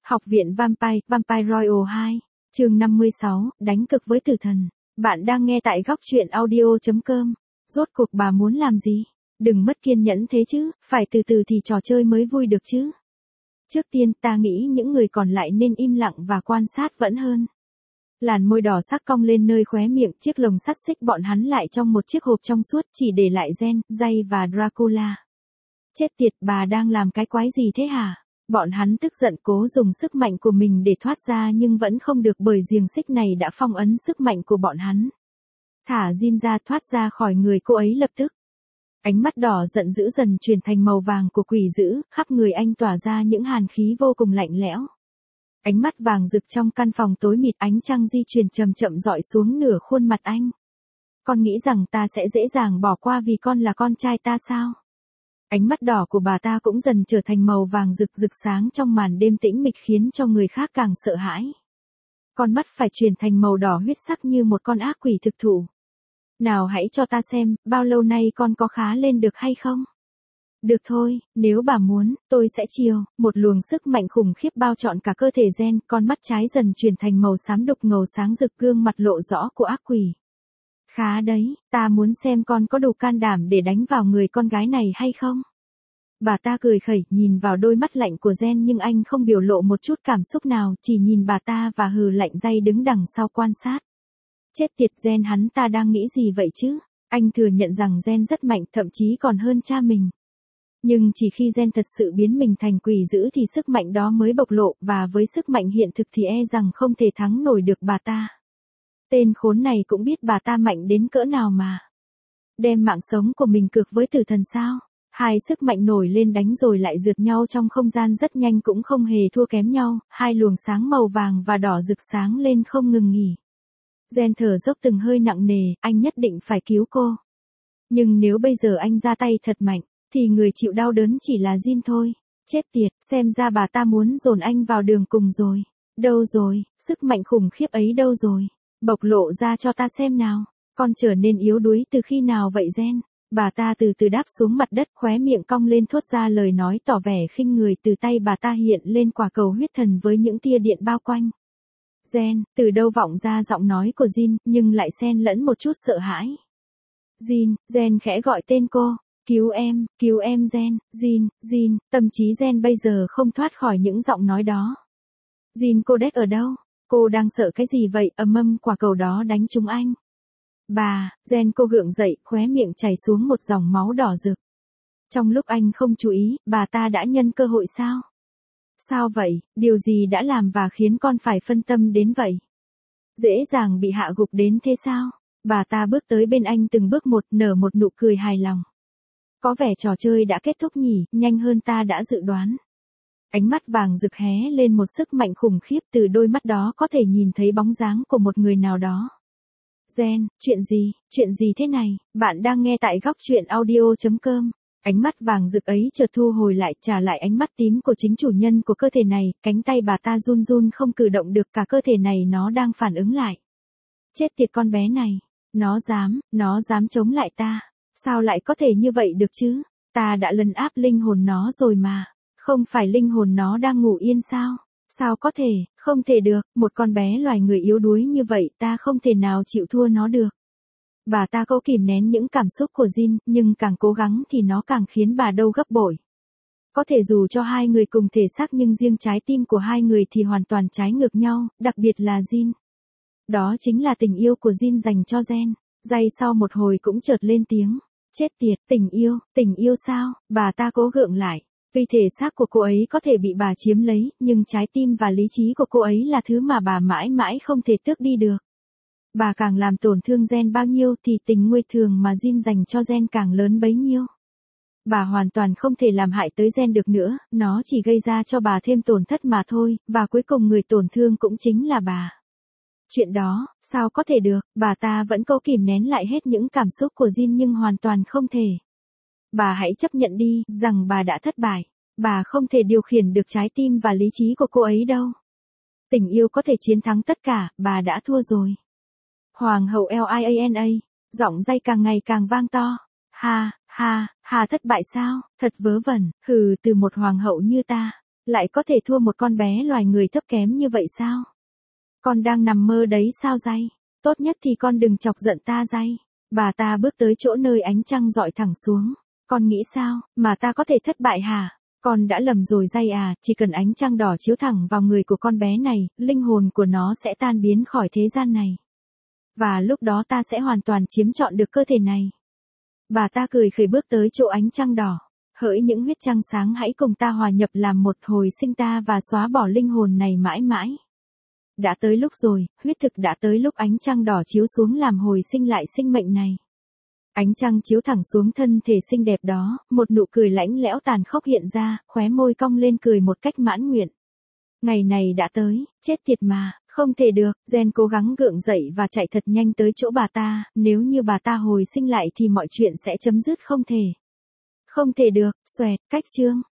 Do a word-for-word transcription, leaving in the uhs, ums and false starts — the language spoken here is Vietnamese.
Học viện Vampire, Vampire Royal hai, chương năm mươi sáu, đánh cực với tử thần. Bạn đang nghe tại góc truyện audio chấm com. Rốt cuộc bà muốn làm gì? Đừng mất kiên nhẫn thế chứ, phải từ từ thì trò chơi mới vui được chứ. Trước tiên ta nghĩ những người còn lại nên im lặng và quan sát vẫn hơn. Làn môi đỏ sắc cong lên nơi khóe miệng, chiếc lồng sắt xích bọn hắn lại trong một chiếc hộp trong suốt, chỉ để lại Gen, Jay và Dracula. Chết tiệt, bà đang làm cái quái gì thế hả? Bọn hắn tức giận cố dùng sức mạnh của mình để thoát ra nhưng vẫn không được bởi xiềng xích này đã phong ấn sức mạnh của bọn hắn. Thả Jin ra, thoát ra khỏi người cô ấy lập tức. Ánh mắt đỏ giận dữ dần chuyển thành màu vàng của quỷ dữ, khắp người anh tỏa ra những hàn khí vô cùng lạnh lẽo. Ánh mắt vàng rực trong căn phòng tối mịt, ánh trăng di chuyển chậm chậm dọi xuống nửa khuôn mặt anh. Con nghĩ rằng ta sẽ dễ dàng bỏ qua vì con là con trai ta sao? Ánh mắt đỏ của bà ta cũng dần trở thành màu vàng rực rực sáng trong màn đêm tĩnh mịch khiến cho người khác càng sợ hãi. Con mắt phải chuyển thành màu đỏ huyết sắc như một con ác quỷ thực thụ. Nào hãy cho ta xem, bao lâu nay con có khá lên được hay không? Được thôi, nếu bà muốn, tôi sẽ chiều. Một luồng sức mạnh khủng khiếp bao trọn cả cơ thể Gen, con mắt trái dần chuyển thành màu xám đục ngầu sáng rực, gương mặt lộ rõ của ác quỷ. Khá đấy, ta muốn xem con có đủ can đảm để đánh vào người con gái này hay không? Bà ta cười khẩy, nhìn vào đôi mắt lạnh của Gen nhưng anh không biểu lộ một chút cảm xúc nào, chỉ nhìn bà ta và hừ lạnh. Jay đứng đằng sau quan sát. Chết tiệt, Gen hắn ta đang nghĩ gì vậy chứ? Anh thừa nhận rằng Gen rất mạnh, thậm chí còn hơn cha mình. Nhưng chỉ khi Gen thật sự biến mình thành quỷ dữ thì sức mạnh đó mới bộc lộ, và với sức mạnh hiện thực thì e rằng không thể thắng nổi được bà ta. Tên khốn này cũng biết bà ta mạnh đến cỡ nào mà. Đem mạng sống của mình cược với tử thần sao? Hai sức mạnh nổi lên đánh rồi lại rượt nhau trong không gian rất nhanh, cũng không hề thua kém nhau, hai luồng sáng màu vàng và đỏ rực sáng lên không ngừng nghỉ. Gen thở dốc từng hơi nặng nề, anh nhất định phải cứu cô. Nhưng nếu bây giờ anh ra tay thật mạnh, thì người chịu đau đớn chỉ là Jin thôi. Chết tiệt, xem ra bà ta muốn dồn anh vào đường cùng rồi. Đâu rồi, sức mạnh khủng khiếp ấy đâu rồi? Bộc lộ ra cho ta xem nào. Con trở nên yếu đuối từ khi nào vậy Gen? Bà ta từ từ đáp xuống mặt đất, khóe miệng cong lên thốt ra lời nói tỏ vẻ khinh người. Từ tay bà ta hiện lên quả cầu huyết thần với những tia điện bao quanh. Gen, từ đâu vọng ra giọng nói của Jin, nhưng lại xen lẫn một chút sợ hãi. Jin, Gen khẽ gọi tên cô. Cứu em, cứu em Gen, Jin, Jin, tâm trí Gen bây giờ không thoát khỏi những giọng nói đó. Jin, cô đét ở đâu? Cô đang sợ cái gì vậy? Ầm ầm, quả cầu đó đánh trúng anh. Bà, Gen cô gượng dậy, khóe miệng chảy xuống một dòng máu đỏ rực. Trong lúc anh không chú ý, bà ta đã nhân cơ hội sao? Sao vậy, điều gì đã làm và khiến con phải phân tâm đến vậy? Dễ dàng bị hạ gục đến thế sao? Bà ta bước tới bên anh từng bước một, nở một nụ cười hài lòng. Có vẻ trò chơi đã kết thúc nhỉ, nhanh hơn ta đã dự đoán. Ánh mắt vàng rực hé lên một sức mạnh khủng khiếp, từ đôi mắt đó có thể nhìn thấy bóng dáng của một người nào đó. Gen, chuyện gì, chuyện gì thế này? Bạn đang nghe tại góc truyện audio chấm com. Ánh mắt vàng rực ấy chợt thu hồi lại, trả lại ánh mắt tím của chính chủ nhân của cơ thể này, cánh tay bà ta run run không cử động được, cả cơ thể này nó đang phản ứng lại. Chết tiệt con bé này, nó dám, nó dám chống lại ta. Sao lại có thể như vậy được chứ? Ta đã lấn áp linh hồn nó rồi mà. Không phải linh hồn nó đang ngủ yên sao? Sao có thể, không thể được, một con bé loài người yếu đuối như vậy ta không thể nào chịu thua nó được. Bà ta cố kìm nén những cảm xúc của Jin, nhưng càng cố gắng thì nó càng khiến bà đau gấp bội. Có thể dù cho hai người cùng thể xác nhưng riêng trái tim của hai người thì hoàn toàn trái ngược nhau, đặc biệt là Jin. Đó chính là tình yêu của Jin dành cho Gen. Jay sau một hồi cũng chợt lên tiếng. Chết tiệt, tình yêu, tình yêu sao? Bà ta cố gượng lại. Vì thể xác của cô ấy có thể bị bà chiếm lấy, nhưng trái tim và lý trí của cô ấy là thứ mà bà mãi mãi không thể tước đi được. Bà càng làm tổn thương Gen bao nhiêu thì tình nguy thường mà Jin dành cho Gen càng lớn bấy nhiêu. Bà hoàn toàn không thể làm hại tới Gen được nữa, nó chỉ gây ra cho bà thêm tổn thất mà thôi, và cuối cùng người tổn thương cũng chính là bà. Chuyện đó, sao có thể được? Bà ta vẫn cố kìm nén lại hết những cảm xúc của Jin nhưng hoàn toàn không thể. Bà hãy chấp nhận đi, rằng bà đã thất bại. Bà không thể điều khiển được trái tim và lý trí của cô ấy đâu. Tình yêu có thể chiến thắng tất cả, bà đã thua rồi. Hoàng hậu Liana, giọng Jay càng ngày càng vang to. Ha, ha, ha thất bại sao? Thật vớ vẩn, hừ từ một hoàng hậu như ta. Lại có thể thua một con bé loài người thấp kém như vậy sao? Con đang nằm mơ đấy sao day? Tốt nhất thì con đừng chọc giận ta day. Bà ta bước tới chỗ nơi ánh trăng dọi thẳng xuống. Con nghĩ sao, mà ta có thể thất bại hả? Con đã lầm rồi day à, chỉ cần ánh trăng đỏ chiếu thẳng vào người của con bé này, linh hồn của nó sẽ tan biến khỏi thế gian này. Và lúc đó ta sẽ hoàn toàn chiếm trọn được cơ thể này. Bà ta cười khẩy bước tới chỗ ánh trăng đỏ. Hỡi những huyết trăng sáng, hãy cùng ta hòa nhập làm một, hồi sinh ta và xóa bỏ linh hồn này mãi mãi. Đã tới lúc rồi, huyết thực đã tới lúc ánh trăng đỏ chiếu xuống làm hồi sinh lại sinh mệnh này. Ánh trăng chiếu thẳng xuống thân thể xinh đẹp đó, một nụ cười lãnh lẽo tàn khốc hiện ra, khóe môi cong lên cười một cách mãn nguyện. Ngày này đã tới, chết tiệt mà, không thể được. Jen cố gắng gượng dậy và chạy thật nhanh tới chỗ bà ta, nếu như bà ta hồi sinh lại thì mọi chuyện sẽ chấm dứt không thể. Không thể được, xoẹt, cách chương.